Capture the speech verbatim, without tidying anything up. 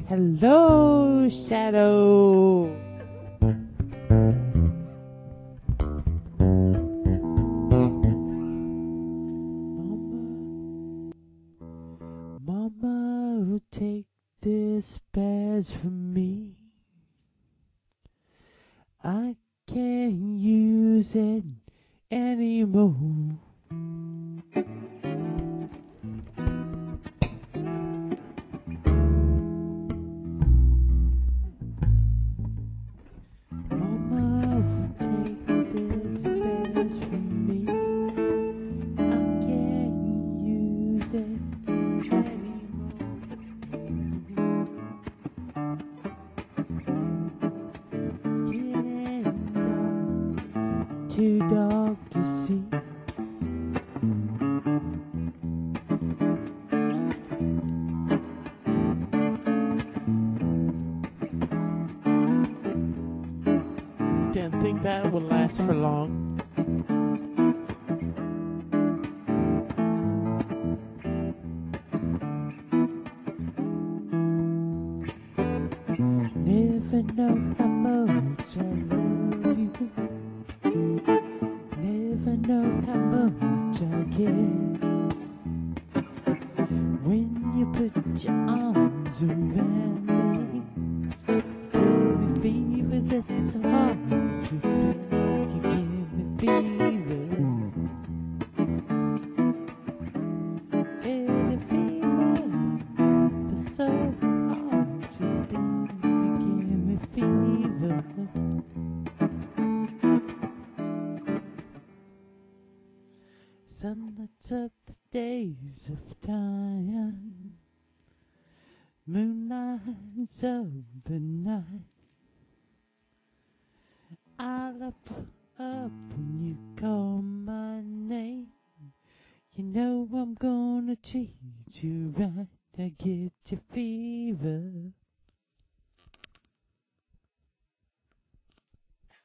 Hello, Shadow. Mama, Mama, take this badge from me. I can't use it anymore. Mama, take this badge from me. I can't use it anymore. It's getting dark, too dark to see. Didn't think that would last for long. Never know how much I love you. Never know how much I care. When you put your arms around me, give me fever that's so hard to bear. You give me fever. Get a fever that's so hard to bear. You give me fever. Sun lights up the days of time. Moon lights up the night. I'll up, up when you call my name. You know I'm gonna treat you right. I get your fever.